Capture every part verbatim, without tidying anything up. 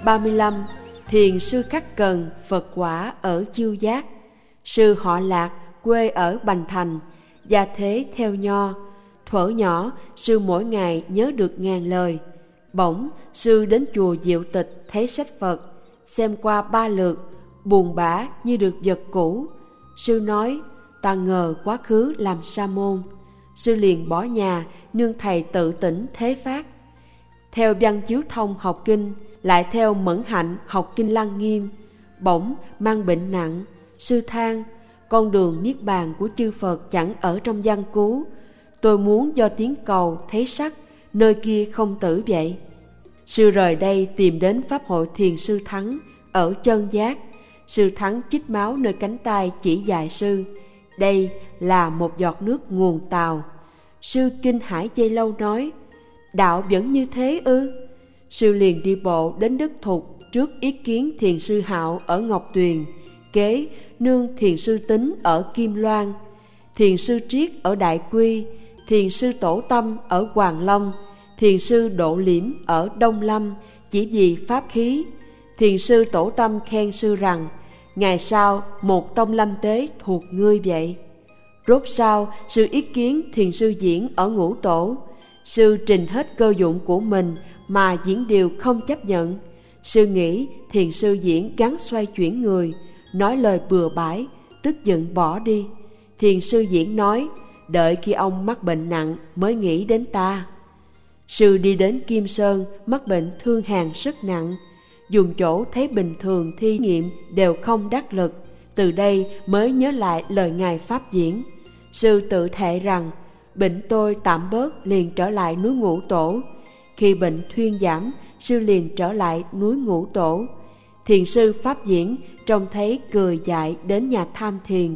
ba mươi lăm. Thiền sư Khắc Cần, Phật quả ở Chiêu Giác. Sư họ Lạc, quê ở Bành Thành, gia thế theo Nho. Thuở nhỏ, sư mỗi ngày nhớ được ngàn lời. Bỗng, sư đến chùa Diệu Tịch thấy sách Phật, xem qua ba lượt, buồn bã như được vật cũ. Sư nói, ta ngờ quá khứ làm sa môn. Sư liền bỏ nhà, nương thầy tự tỉnh thế phát. Theo Văn Chiếu Thông học kinh, lại theo Mẫn Hạnh học kinh Lăng Nghiêm. Bỗng mang bệnh nặng, sư than, con đường niết bàn của chư Phật chẳng ở trong văn cú. Tôi muốn do tiếng cầu thấy sắc, nơi kia không tử vậy. Sư rời đây tìm đến Pháp hội Thiền sư Thắng ở Chân Giác. Sư Thắng chích máu nơi cánh tay chỉ dạy sư, đây là một giọt nước nguồn Tàu. Sư kinh hãi giây lâu nói, đạo vẫn như thế ư? Sư liền đi bộ đến Đức Thục trước ý kiến Thiền sư Hạo ở Ngọc Tuyền, kế nương Thiền sư Tính ở Kim Loan, Thiền sư Triết ở Đại Quy, Thiền sư Tổ Tâm ở Hoàng Long, Thiền sư Độ Liễm ở Đông Lâm, chỉ vì pháp khí. Thiền sư Tổ Tâm khen sư rằng, ngày sau một tông lâm tế thuộc ngươi vậy. Rốt sau, sư ý kiến Thiền sư Diễn ở Ngũ Tổ. Sư trình hết cơ dụng của mình mà Diễn đều không chấp nhận. Sư nghĩ Thiền sư Diễn gắng xoay chuyển người, nói lời bừa bãi, tức giận bỏ đi. Thiền sư Diễn nói, đợi khi ông mắc bệnh nặng mới nghĩ đến ta. Sư đi đến Kim Sơn, mắc bệnh thương hàn rất nặng. Dùng chỗ thấy bình thường thi nghiệm đều không đắc lực. Từ đây mới nhớ lại lời Ngài Pháp Diễn. Sư tự thệ rằng, bệnh tôi tạm bớt liền trở lại núi Ngũ Tổ. Khi bệnh thuyên giảm, sư liền trở lại núi Ngũ Tổ. Thiền sư Pháp Diễn trông thấy cười dại đến nhà tham thiền.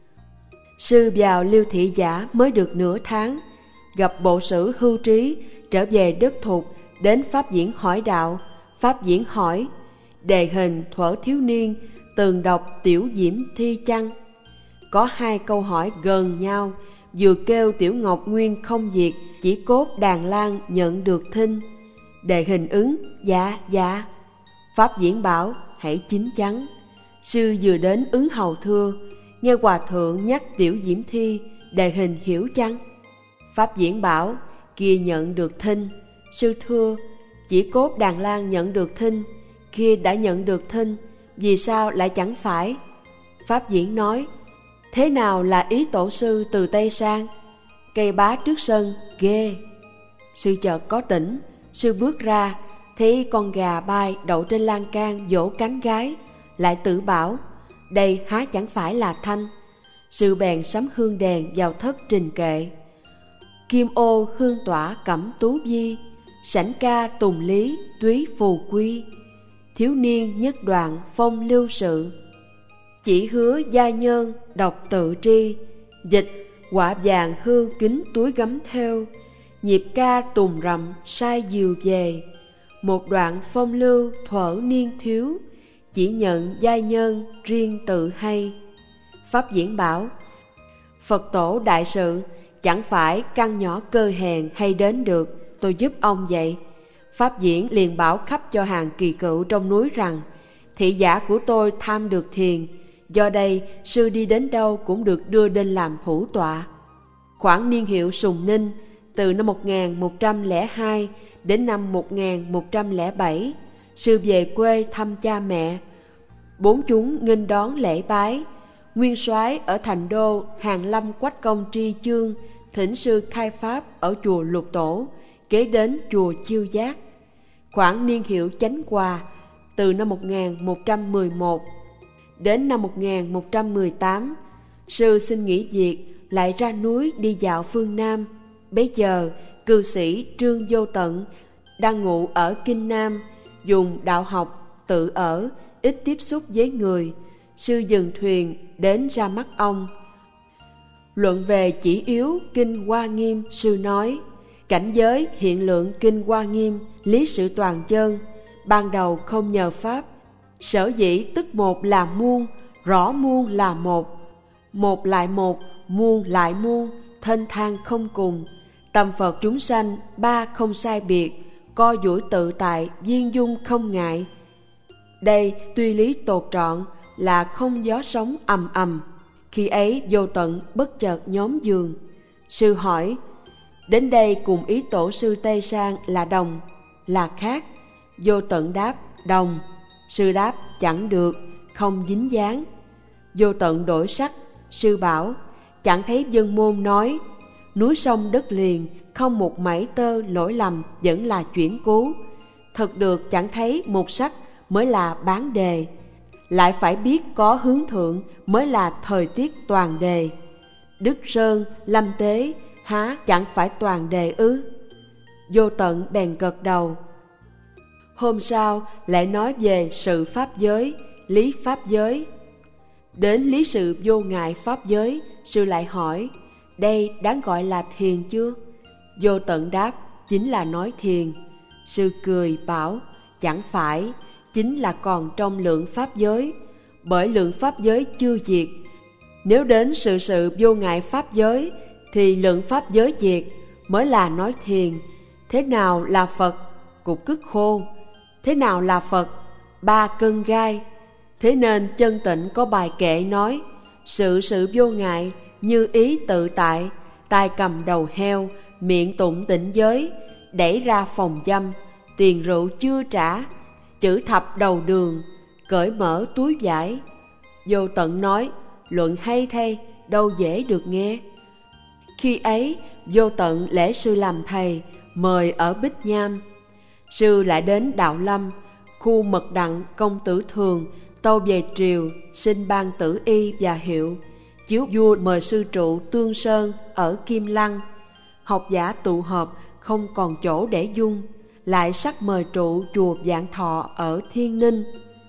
Sư vào Liêu Thị Giả mới được nửa tháng, gặp bộ sử Hưu Trí, trở về Đức Thục, đến Pháp Diễn hỏi đạo. Pháp Diễn hỏi, đề hình thuở thiếu niên từng đọc Tiểu Diễm Thi chăng? Có hai câu hỏi gần nhau, vừa kêu Tiểu Ngọc Nguyên không diệt, chỉ cốt Đàn Lan nhận được thinh. Đề hình ứng, dạ dạ. Pháp Diễn bảo, hãy chín chắn. Sư vừa đến ứng hầu thưa, nghe hòa thượng nhắc Tiểu Diễm Thi, đề hình hiểu chăng? Pháp Diễn bảo, kia nhận được thinh. Sư thưa, chỉ cốt Đàn Lan nhận được thinh, kia đã nhận được thinh, vì sao lại chẳng phải? Pháp Diễn nói, thế nào là ý tổ sư từ Tây sang? Cây bá trước sân, ghê. Sư chợt có tỉnh, sư bước ra, thấy con gà bay đậu trên lan can vỗ cánh gái, lại tự bảo, đây há chẳng phải là thanh. Sư bèn sắm hương đèn vào thất trình kệ. Kim ô hương tỏa cẩm tú di, sảnh ca tùng lý túy phù quy. Thiếu niên nhất đoạn phong lưu sự, chỉ hứa gia nhân độc tự tri. Dịch quả vàng hương kính túi gấm theo, nhịp ca tùng rậm sai diều về. Một đoạn phong lưu thuở niên thiếu, chỉ nhận giai nhân riêng tự hay. Pháp Diễn bảo, Phật tổ đại sự, chẳng phải căn nhỏ cơ hèn hay đến được, tôi giúp ông vậy. Pháp Diễn liền bảo khắp cho hàng kỳ cựu trong núi rằng, thị giả của tôi tham được thiền, do đây sư đi đến đâu cũng được đưa đến làm hữu tọa. Khoảng niên hiệu Sùng Ninh, từ năm một nghìn một trăm lẻ hai đến năm một nghìn một trăm lẻ bảy, sư về quê thăm cha mẹ. Bốn chúng nghênh đón lễ bái. Nguyên soái ở thành đô Hàn Lâm Quách Công Tri Chương thỉnh sư khai pháp ở chùa Lục Tổ, kế đến chùa Chiêu Giác. Khoảng niên hiệu Chánh Hòa, từ năm một nghìn một trăm mười một đến năm một nghìn một trăm mười tám, sư xin nghỉ việc, lại ra núi đi dạo phương Nam. Bấy giờ cư sĩ Trương Vô Tận đang ngụ ở Kinh Nam, dùng đạo học tự ở, ít tiếp xúc với người. Sư dừng thuyền đến ra mắt ông. Luận về chỉ yếu Kinh Hoa Nghiêm, sư nói, cảnh giới hiện lượng Kinh Hoa Nghiêm, lý sự toàn chân, ban đầu không nhờ pháp. Sở dĩ tức một là muôn, rõ muôn là một, một lại một, muôn lại muôn, thênh thang không cùng. Tâm Phật chúng sanh ba không sai biệt, co duỗi tự tại, viên dung không ngại. Đây tuy lý tột trọn là không gió sóng ầm ầm. Khi ấy Vô Tận bất chợt nhóm giường. Sư hỏi: đến đây cùng ý tổ sư Tây Sang là đồng, là khác? Vô Tận đáp: đồng. Sư đáp: chẳng được, không dính dáng. Vô Tận đổi sắc. Sư bảo: chẳng thấy Dân Môn nói núi sông đất liền không một mảy tơ lỗi lầm vẫn là chuyển cố. Thật được chẳng thấy một sắc mới là bán đề, lại phải biết có hướng thượng mới là thời tiết toàn đề. Đức Sơn, Lâm Tế há chẳng phải toàn đề ư? Vô Tận bèn gật đầu. Hôm sau lại nói về sự pháp giới, lý pháp giới. Đến lý sự vô ngại pháp giới, sư lại hỏi: đây đáng gọi là thiền chưa? Vô Tận đáp: chính là nói thiền. Sư cười bảo: chẳng phải, chính là còn trong lượng pháp giới, bởi lượng pháp giới chưa diệt. Nếu đến sự sự vô ngại pháp giới thì lượng pháp giới diệt mới là nói thiền. Thế nào là Phật? Cục cứt khô. Thế nào là Phật? Ba cân gai. Thế nên Chân Tịnh có bài kệ nói: sự sự vô ngại như ý tự tại, tay cầm đầu heo, miệng tụng tịnh giới, đẩy ra phòng dâm, tiền rượu chưa trả, chữ thập đầu đường, cởi mở túi vải. Vô Tận nói: luận hay thay, đâu dễ được nghe. Khi ấy Vô Tận lễ sư làm thầy, mời ở Bích Nham. Sư lại đến Đạo Lâm, khu Mật Đặng công tử Thường, tâu về triều, xin ban tử y và hiệu. Chiếu vua mời sư trụ Tương Sơn ở Kim Lăng. Học giả tụ họp không còn chỗ để dung, lại sắc mời trụ chùa Vạn Thọ ở Thiên Ninh.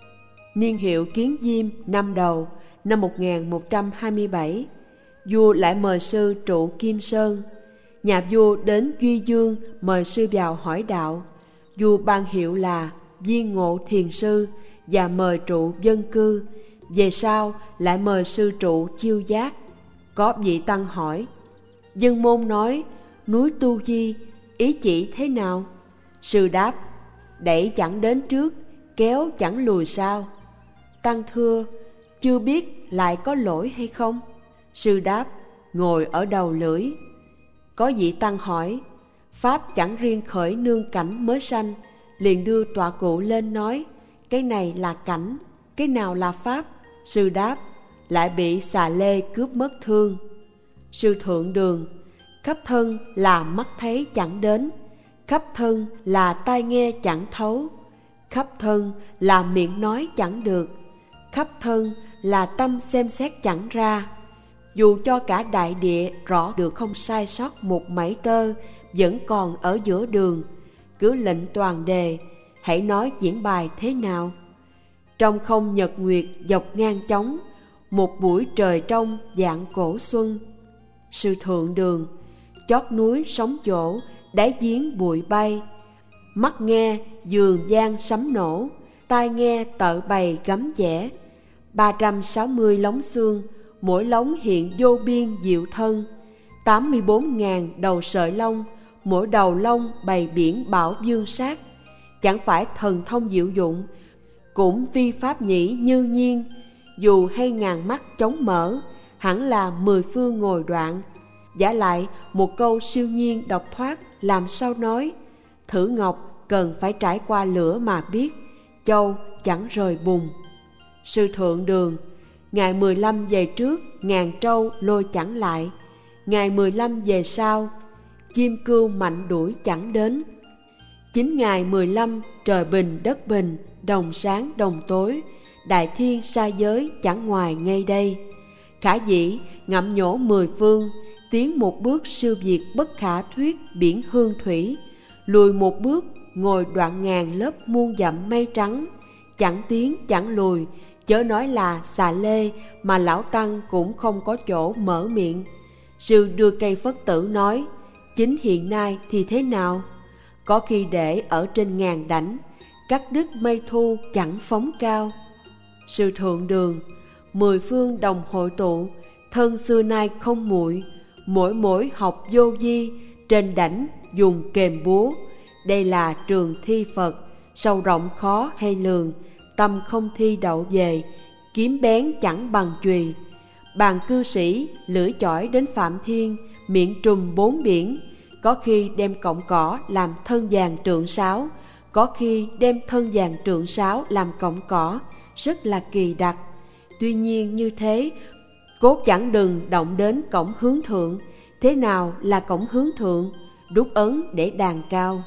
Niên hiệu Kiến Diêm năm đầu, năm một nghìn một trăm hai mươi bảy, vua lại mời sư trụ Kim Sơn. Nhà vua đến Duy Dương mời sư vào hỏi đạo. Vua ban hiệu là Viên Ngộ Thiền Sư và mời trụ dân cư. Về sau lại mời sư trụ Chiêu Giác. Có vị tăng hỏi: Dân Môn nói núi Tu Di ý chỉ thế nào? Sư đáp: đẩy chẳng đến trước, kéo chẳng lùi sau. Tăng thưa: chưa biết lại có lỗi hay không? Sư đáp: ngồi ở đầu lưỡi. Có vị tăng hỏi: pháp chẳng riêng khởi nương cảnh mới sanh, liền đưa tọa cụ lên nói: cái này là cảnh, cái nào là pháp? Sư đáp: lại bị xà lê cướp mất thương. Sư Thượng Đường: khắp thân là mắt thấy chẳng đến, khắp thân là tai nghe chẳng thấu, khắp thân là miệng nói chẳng được, khắp thân là tâm xem xét chẳng ra. Dù cho cả đại địa rõ được không sai sót một mảy tơ, vẫn còn ở giữa đường. Cứ lệnh toàn đề, hãy nói diễn bài thế nào? Trong không nhật nguyệt dọc ngang chóng, một buổi trời trong dạng cổ xuân. Sư Thượng Đường: chót núi sóng vỗ, đáy giếng bụi bay, mắt nghe giường gian sấm nổ, tai nghe tợ bày gấm vẽ. Ba trăm sáu mươi lóng xương, mỗi lóng hiện vô biên diệu thân. Tám mươi bốn ngàn đầu sợi lông, mỗi đầu lông bày biển bảo dương sát. Chẳng phải thần thông diệu dụng, cũng vi pháp nhĩ như nhiên. Dù hay ngàn mắt chống mở, hẳn là mười phương ngồi đoạn. Giả lại một câu siêu nhiên độc thoát, làm sao nói? Thử ngọc cần phải trải qua lửa mà biết, châu chẳng rời bùn. Sư Thượng Đường: ngày mười lăm về trước, ngàn trâu lôi chẳng lại. Ngày mười lăm về sau, chim cưu mạnh đuổi chẳng đến. Chính ngày mười lăm, trời bình đất bình, đồng sáng đồng tối, đại thiên sa giới chẳng ngoài ngay đây. Khả dĩ ngậm nhổ mười phương, tiến một bước siêu việt bất khả thuyết biển hương thủy. Lùi một bước, ngồi đoạn ngàn lớp muôn dặm mây trắng. Chẳng tiến chẳng lùi, chớ nói là xà lê, mà lão tăng cũng không có chỗ mở miệng. Sư đưa cây phất tử nói: chính hiện nay thì thế nào? Có khi để ở trên ngàn đảnh, cắt đứt mây thu chẳng phóng cao. Sư Thượng Đường: mười phương đồng hội tụ, thân xưa nay không muội. Mỗi mỗi học vô di, trên đảnh dùng kềm búa. Đây là trường thi Phật, sâu rộng khó hay lường, tâm không thi đậu về, kiếm bén chẳng bằng chùy. Bàn cư sĩ lưỡi chỏi đến Phạm Thiên, miệng trùm bốn biển. Có khi đem cọng cỏ làm thân vàng trượng sáo, có khi đem thân vàng trượng sáo làm cọng cỏ, rất là kỳ đặc. Tuy nhiên như thế, cốt chẳng đừng động đến cổng hướng thượng. Thế nào là cổng hướng thượng? Đúc ấn để đàn cao.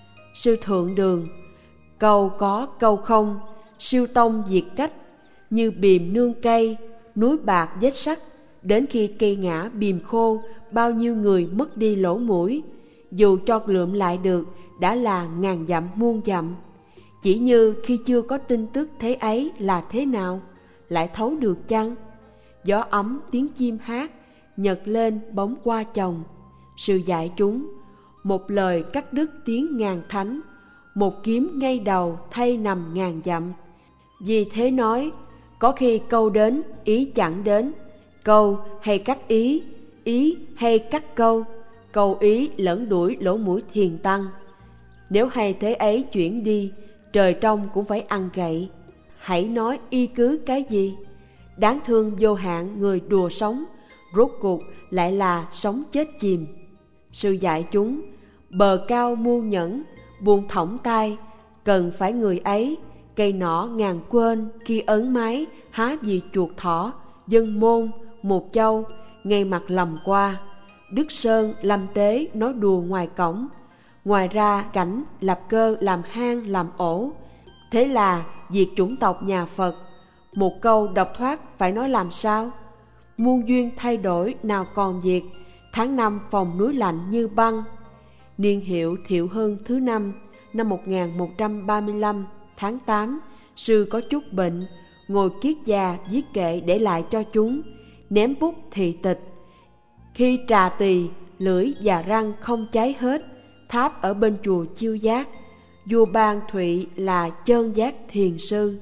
Sư Thượng Đường: câu có câu không, siêu tông diệt cách. Như bìm nương cây, núi bạc vết sắt. Đến khi cây ngã bìm khô, bao nhiêu người mất đi lỗ mũi. Dù cho lượm lại được, đã là ngàn dặm muôn dặm. Chỉ như khi chưa có tin tức thế ấy là thế nào, lại thấu được chăng? Gió ấm tiếng chim hát, nhật lên bóng qua chồng. Sư dạy chúng: một lời cắt đứt tiếng ngàn thánh, một kiếm ngay đầu thay nằm ngàn dặm. Vì thế nói, có khi câu đến, ý chẳng đến. Câu hay cắt ý, ý hay cắt câu. Câu ý lẫn đuổi lỗ mũi thiền tăng. Nếu hay thế ấy chuyển đi, trời trong cũng phải ăn gậy. Hãy nói y cứ cái gì? Đáng thương vô hạn người đùa sống, rốt cuộc lại là sống chết chìm. Sư dạy chúng: bờ cao muôn nhẫn, buông thõng tay. Cần phải người ấy, cây nỏ ngàn quên, kia ấn mái, há vì chuột thỏ. Dân môn, một châu, ngay mặt lầm qua. Đức Sơn, Lâm Tế nói đùa ngoài cổng. Ngoài ra cảnh lập cơ làm hang làm ổ. Thế là diệt chủng tộc nhà Phật. Một câu độc thoát phải nói làm sao? Muôn duyên thay đổi nào còn diệt. Tháng năm phòng núi lạnh như băng. Niên hiệu Thiệu Hưng thứ năm, năm một nghìn một trăm ba mươi lăm, tháng tám. Sư có chút bệnh, ngồi kiết già viết kệ để lại cho chúng. Ném bút thị tịch. Khi trà tỳ, lưỡi và răng không cháy hết. Tháp ở bên chùa Chiêu Giác. Vua Ban Thụy là Chơn Giác Thiền Sư.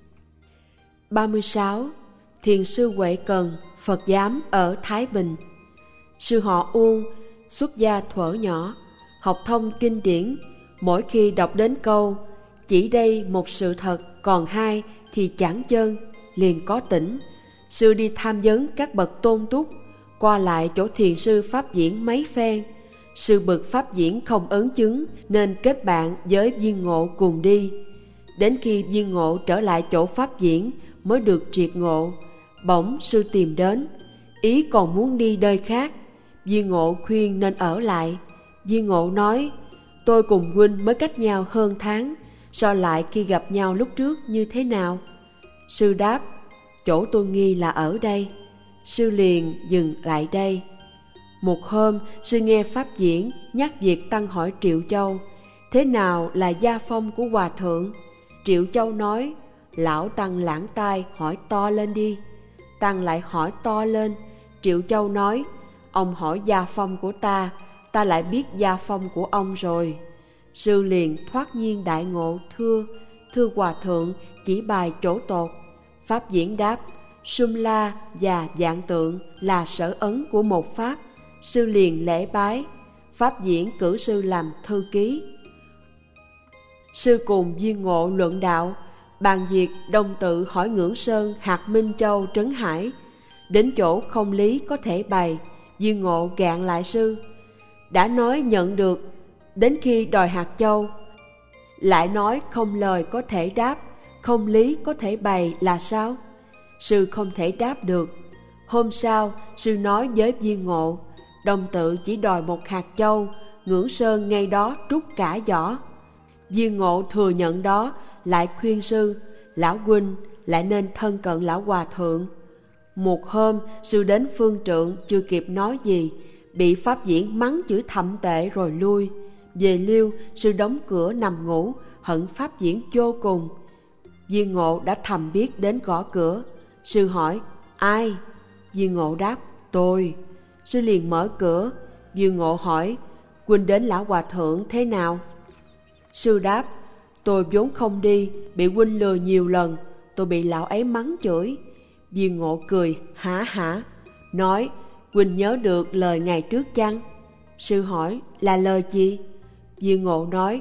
ba mươi sáu. Thiền sư Huệ Cần, Phật giám ở Thái Bình. Sư họ Uông, xuất gia thuở nhỏ, học thông kinh điển. Mỗi khi đọc đến câu chỉ đây một sự thật, còn hai thì chẳng chơn, liền có tỉnh. Sư đi tham vấn các bậc tôn túc, qua lại chỗ thiền sư pháp diễn mấy phen. Sư bực pháp diễn không ấn chứng, nên kết bạn với Viên Ngộ cùng đi. Đến khi Viên Ngộ trở lại chỗ pháp diễn mới được triệt ngộ. Bỗng sư tìm đến, ý còn muốn đi nơi khác. Viên Ngộ khuyên nên ở lại. Viên Ngộ nói: tôi cùng huynh mới cách nhau hơn tháng, so lại khi gặp nhau lúc trước như thế nào? Sư đáp: chỗ tôi nghi là ở đây. Sư liền dừng lại đây. Một hôm, sư nghe pháp diễn nhắc việc tăng hỏi Triệu Châu: thế nào là gia phong của hòa thượng? Triệu Châu nói: lão tăng lãng tai, hỏi to lên đi. Tăng lại hỏi to lên. Triệu Châu nói: ông hỏi gia phong của ta, ta lại biết gia phong của ông rồi. Sư liền thoát nhiên đại ngộ, thưa thưa hòa thượng, chỉ bài chỗ tột. Pháp diễn đáp: Sum La và Vạn Tượng là sở ấn của một pháp. Sư liền lễ bái. Pháp diễn cử sư làm thư ký. Sư cùng Viên Ngộ luận đạo, bàn việc Đông Tự hỏi Ngưỡng Sơn, hạt Minh Châu, Trấn Hải. Đến chỗ không lý có thể bày, Viên Ngộ gạn lại sư: đã nói nhận được, đến khi đòi hạt châu lại nói không lời có thể đáp, không lý có thể bày là sao? Sư không thể đáp được. Hôm sau, sư nói với Viên Ngộ: Đông Tự chỉ đòi một hạt châu, Ngưỡng Sơn ngay đó trút cả giỏ. Viên Ngộ thừa nhận đó, lại khuyên sư: lão huynh lại nên thân cận lão hòa thượng. Một hôm, sư đến phương trượng, chưa kịp nói gì, bị pháp diễn mắng chửi thậm tệ rồi lui. Về Liêu, sư đóng cửa nằm ngủ, hận pháp diễn vô cùng. Viên Ngộ đã thầm biết đến gõ cửa. Sư hỏi: ai? Viên Ngộ đáp: tôi. Sư liền mở cửa. Viên Ngộ hỏi: huynh đến lão hòa thượng thế nào? Sư đáp: tôi vốn không đi, bị huynh lừa nhiều lần, tôi bị lão ấy mắng chửi. Viên Ngộ cười hả hả, nói: huynh nhớ được lời ngày trước chăng? Sư hỏi: là lời gì? Viên Ngộ nói: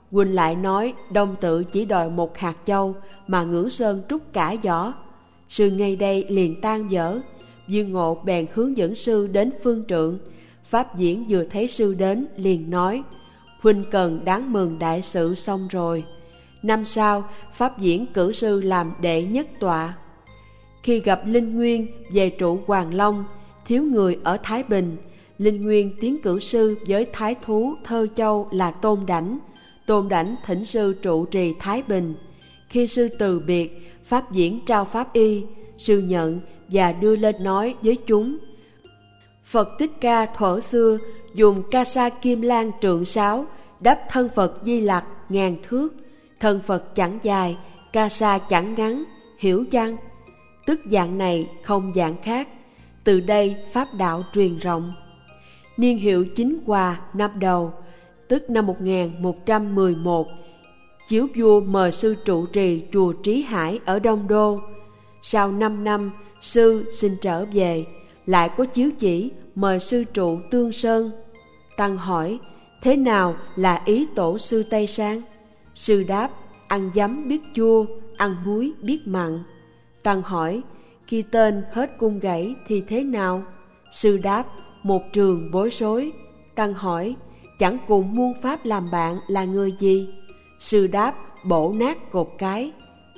Huynh lại nói Đông Tự chỉ đòi một hạt châu mà Ngưỡng Sơn trút cả giỏ. Sư ngay đây liền tan dở. Dương Ngộ bèn hướng dẫn sư đến phương trượng. Pháp Diễn vừa thấy sư đến liền nói: Huynh cần đáng mừng đại sự xong rồi. Năm sau, Pháp Diễn cử sư làm đệ nhất tọa. Khi gặp Linh Nguyên về trụ Hoàng Long, thiếu người ở Thái Bình, Linh Nguyên tiến cử sư với thái thú Thơ Châu là Tôn Đảnh. Tôn Đảnh thỉnh sư trụ trì Thái Bình. Khi sư từ biệt, Pháp Diễn trao pháp y, sư nhận và đưa lên nói với chúng: Phật Thích Ca thuở xưa dùng ca sa kim lan trượng sáo đắp thân Phật Di Lặc ngàn thước. Thân Phật chẳng dài, ca sa chẳng ngắn, hiểu chăng? Tức dạng này không dạng khác. Từ đây pháp đạo truyền rộng. Niên hiệu Chính Hòa năm đầu, tức năm một nghìn một trăm mười một, chiếu vua mời sư trụ trì chùa Trí Hải ở Đông Đô. Sau năm năm, sư xin trở về, lại có chiếu chỉ mời sư trụ Tương Sơn. Tăng hỏi: thế nào là ý tổ sư Tây Sang? Sư đáp: ăn giấm biết chua, ăn muối biết mặn. Tăng hỏi: khi tên hết cung gãy thì thế nào? Sư đáp: một trường bối rối. Tăng hỏi: chẳng cùng muôn pháp làm bạn là người gì? Sư đáp: bổ nát cột cái.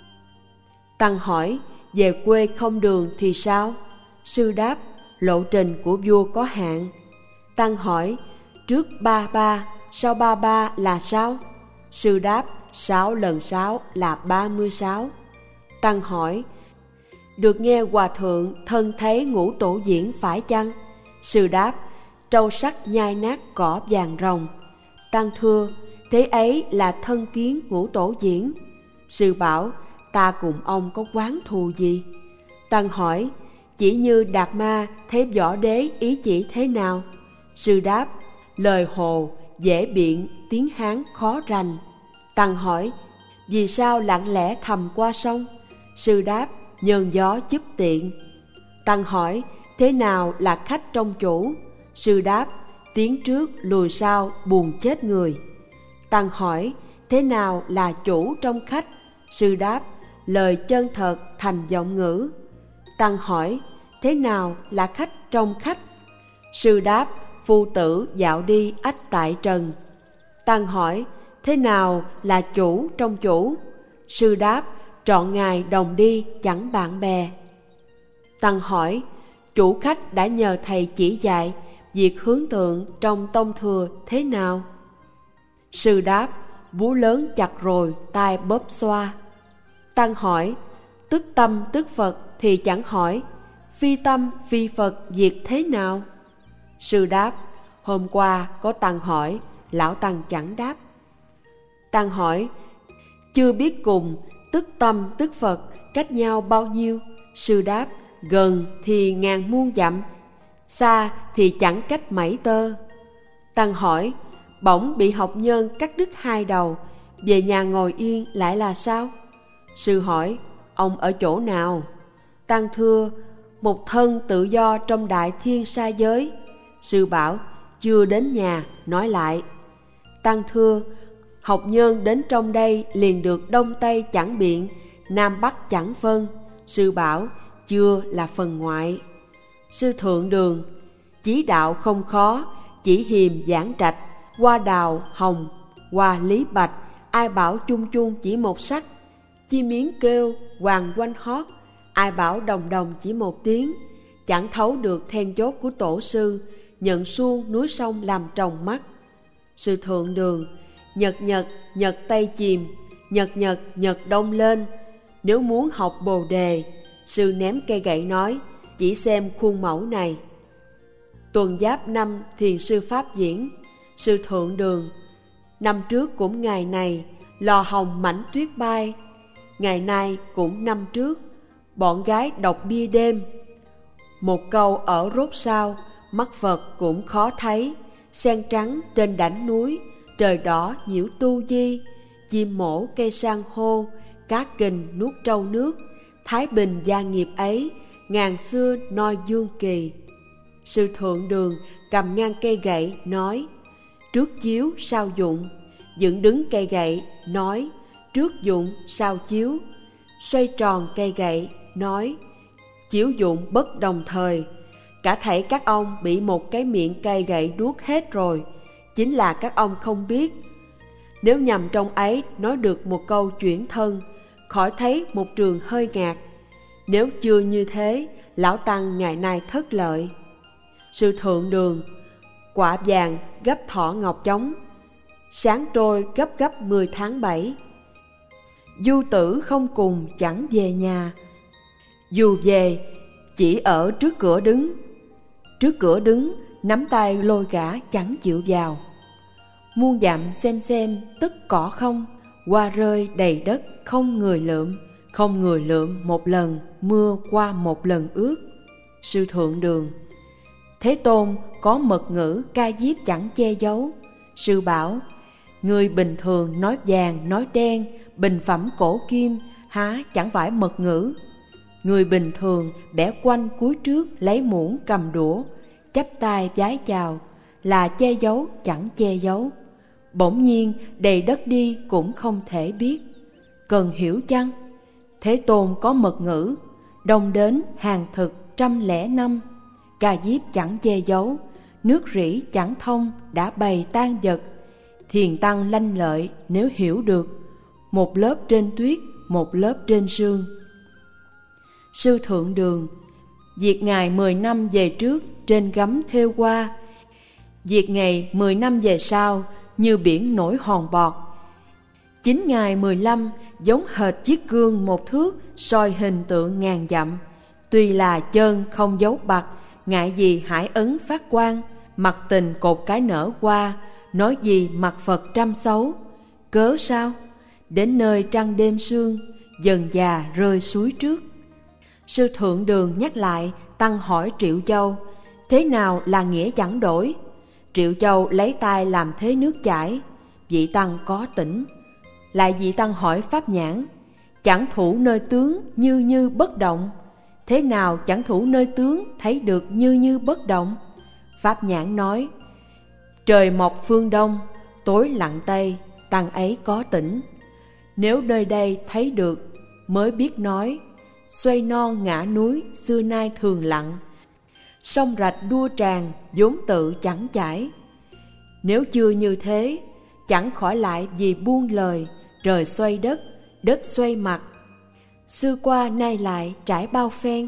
Tăng hỏi: về quê không đường thì sao? Sư đáp: lộ trình của vua có hạn. Tăng hỏi: trước ba ba, sau ba ba là sao? Sư đáp: sáu lần sáu là ba mươi sáu. Tăng hỏi: được nghe hòa thượng thân thấy ngũ tổ diễn phải chăng? Sư đáp: trâu sắt nhai nát cỏ vàng rồng. Tăng thưa: thế ấy là thân kiến ngũ tổ diễn. Sư bảo: ta cùng ông có oán thù gì? Tăng hỏi: chỉ như Đạt Ma thấy võ đế ý chỉ thế nào? Sư đáp: lời Hồ dễ biện, tiếng Hán khó rành. Tăng hỏi: vì sao lặng lẽ thầm qua sông? Sư đáp: nhơn gió giúp tiện. Tăng hỏi: thế nào là khách trong chủ? Sư đáp: tiến trước lùi sau buồn chết người. Tăng hỏi: thế nào là chủ trong khách? Sư đáp: lời chân thật thành giọng ngữ. Tăng hỏi: thế nào là khách trong khách? Sư đáp: phu tử dạo đi ách tại trần. Tăng hỏi: thế nào là chủ trong chủ? Sư đáp: trọn ngày đồng đi chẳng bạn bè. Tăng hỏi: chủ khách đã nhờ thầy chỉ dạy việc hướng tượng trong tông thừa thế nào? Sư đáp: búa lớn chặt rồi tai bóp xoa. Tăng hỏi: tức tâm tức Phật thì chẳng hỏi, phi tâm phi Phật việc thế nào? Sư đáp: hôm qua có tăng hỏi, lão tăng chẳng đáp. Tăng hỏi: chưa biết cùng tức tâm tức Phật cách nhau bao nhiêu? Sư đáp: gần thì ngàn muôn dặm, xa thì chẳng cách mảy tơ. Tăng hỏi: bỗng bị học nhân cắt đứt hai đầu, về nhà ngồi yên lại là sao? Sư hỏi: ông ở chỗ nào? Tăng thưa: một thân tự do trong đại thiên sa giới. Sư bảo: chưa đến nhà, nói lại. Tăng thưa: học nhân đến trong đây liền được đông tây chẳng biện, nam bắc chẳng phân. Sư bảo: chưa là phần ngoại. Sư thượng đường: chí đạo không khó, chỉ hiềm giảng trạch, hoa đào hồng, hoa lý bạch, ai bảo chung chung chỉ một sắc. Chim miếng kêu, hoàng quanh hót, ai bảo đồng đồng chỉ một tiếng. Chẳng thấu được then chốt của tổ sư, nhận suông núi sông làm trồng mắt. Sư thượng đường: nhật nhật nhật tây chìm, nhật nhật nhật đông lên. Nếu muốn học bồ đề, sư ném cây gậy nói: chỉ xem khuôn mẫu này. Tuần Giáp năm thiền sư Pháp Diễn: sư thượng đường, năm trước cũng ngày này, lò hồng mảnh tuyết bay. Ngày nay cũng năm trước, bọn gái đọc bia đêm. Một câu ở rốt sao, mắt Phật cũng khó thấy. Sen trắng trên đảnh núi, trời đỏ nhiễu tu di. Chim mổ cây san hô, cá kình nuốt trâu nước. Thái bình gia nghiệp ấy, ngàn xưa noi dương kỳ. Sư thượng đường cầm ngang cây gậy nói: trước chiếu sao dụng, dựng đứng cây gậy, nói trước dụng sau chiếu, xoay tròn cây gậy, nói chiếu dụng bất đồng thời. Cả thảy các ông bị một cái miệng cây gậy đuốt hết rồi, chính là các ông không biết. Nếu nhằm trong ấy nói được một câu chuyển thân, khỏi thấy một trường hơi ngạc. Nếu chưa như thế, lão tăng ngày nay thất lợi. Sư thượng đường, quả vàng gấp thỏ ngọc chống, sáng trôi gấp gấp mười tháng bảy. Du tử không cùng chẳng về nhà, dù về chỉ ở trước cửa đứng. Trước cửa đứng, nắm tay lôi gã chẳng chịu vào. Muôn dặm xem xem tức cỏ không, hoa rơi đầy đất không người lượm. Không người lượm một lần, mưa qua một lần ướt. Sư thượng đường, Thế Tôn có mật ngữ ca diếp chẳng che giấu. Sư bảo, người bình thường nói vàng nói đen, bình phẩm cổ kim, há chẳng phải mật ngữ. Người bình thường bẻ quanh cúi trước lấy muỗng cầm đũa, chắp tay vái chào, là che giấu chẳng che giấu. Bỗng nhiên đầy đất đi cũng không thể biết. Cần hiểu chăng? Thế Tôn có mật ngữ, đông đến hàng thực trăm lẻ năm. Ca diếp chẳng che giấu, nước rỉ chẳng thông đã bày tan vật. Thiền tăng lanh lợi nếu hiểu được, một lớp trên tuyết, một lớp trên sương. Sư thượng đường, việc ngày mười năm về trước trên gấm thêu hoa, việc ngày mười năm về sau như biển nổi hòn bọt. Chín ngày mười lăm giống hệt chiếc gương một thước soi hình tượng ngàn dặm. Tuy là chân không dấu bạc, ngại gì hải ấn phát quang. Mặt tình cột cái nở hoa, nói gì mặt Phật trăm xấu. Cớ sao? Đến nơi trăng đêm sương, dần già rơi suối trước. Sư thượng đường nhắc lại, tăng hỏi Triệu Châu, thế nào là nghĩa chẳng đổi? Triệu Châu lấy tay làm thế nước chảy. Vị tăng có tỉnh. Lại vị tăng hỏi Pháp Nhãn, chẳng thủ nơi tướng như như bất động. Thế nào chẳng thủ nơi tướng thấy được như như bất động? Pháp Nhãn nói, trời mọc phương đông, tối lặn tây, tăng ấy có tỉnh. Nếu nơi đây thấy được, mới biết nói, xoay non ngã núi xưa nay thường lặng. Sông rạch đua tràn, vốn tự chẳng chảy. Nếu chưa như thế, chẳng khỏi lại vì buông lời. Trời xoay đất, đất xoay mặt, xưa qua nay lại trải bao phen.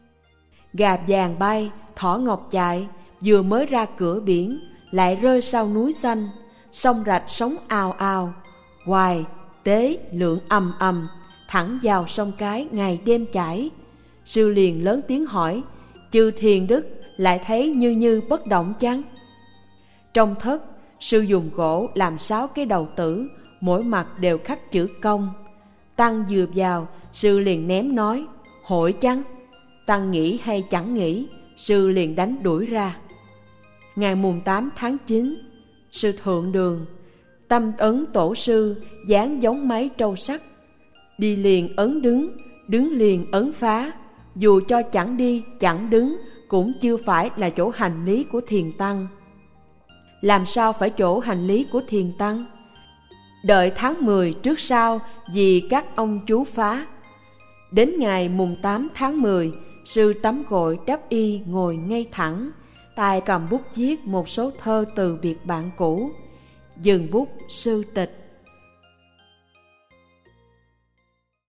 Gà vàng bay, thỏ ngọc chạy, vừa mới ra cửa biển, lại rơi sau núi xanh. Sông rạch sóng ào ào, hoài, tế, lượng ầm ầm, thẳng vào sông cái ngày đêm chảy. Sư liền lớn tiếng hỏi, chư thiền đức lại thấy như như bất động chăng? Trong thất, sư dùng gỗ làm sáu cái đầu tử, mỗi mặt đều khắc chữ công. Tăng vừa vào, sư liền ném nói, hội chăng? Tăng nghĩ hay chẳng nghĩ, sư liền đánh đuổi ra. Ngày mùng tám tháng chín, sư thượng đường, tâm ấn tổ sư dáng giống máy trâu sắt. Đi liền ấn đứng, đứng liền ấn phá. Dù cho chẳng đi chẳng đứng, cũng chưa phải là chỗ hành lý của thiền tăng. Làm sao phải chỗ hành lý của thiền tăng? Đợi tháng mười trước sau vì các ông chú phá. Đến ngày mùng tám tháng mười, sư tắm gội đắp y ngồi ngay thẳng, tay cầm bút viết một số thơ từ biệt bạn cũ. Dừng bút sư tịch.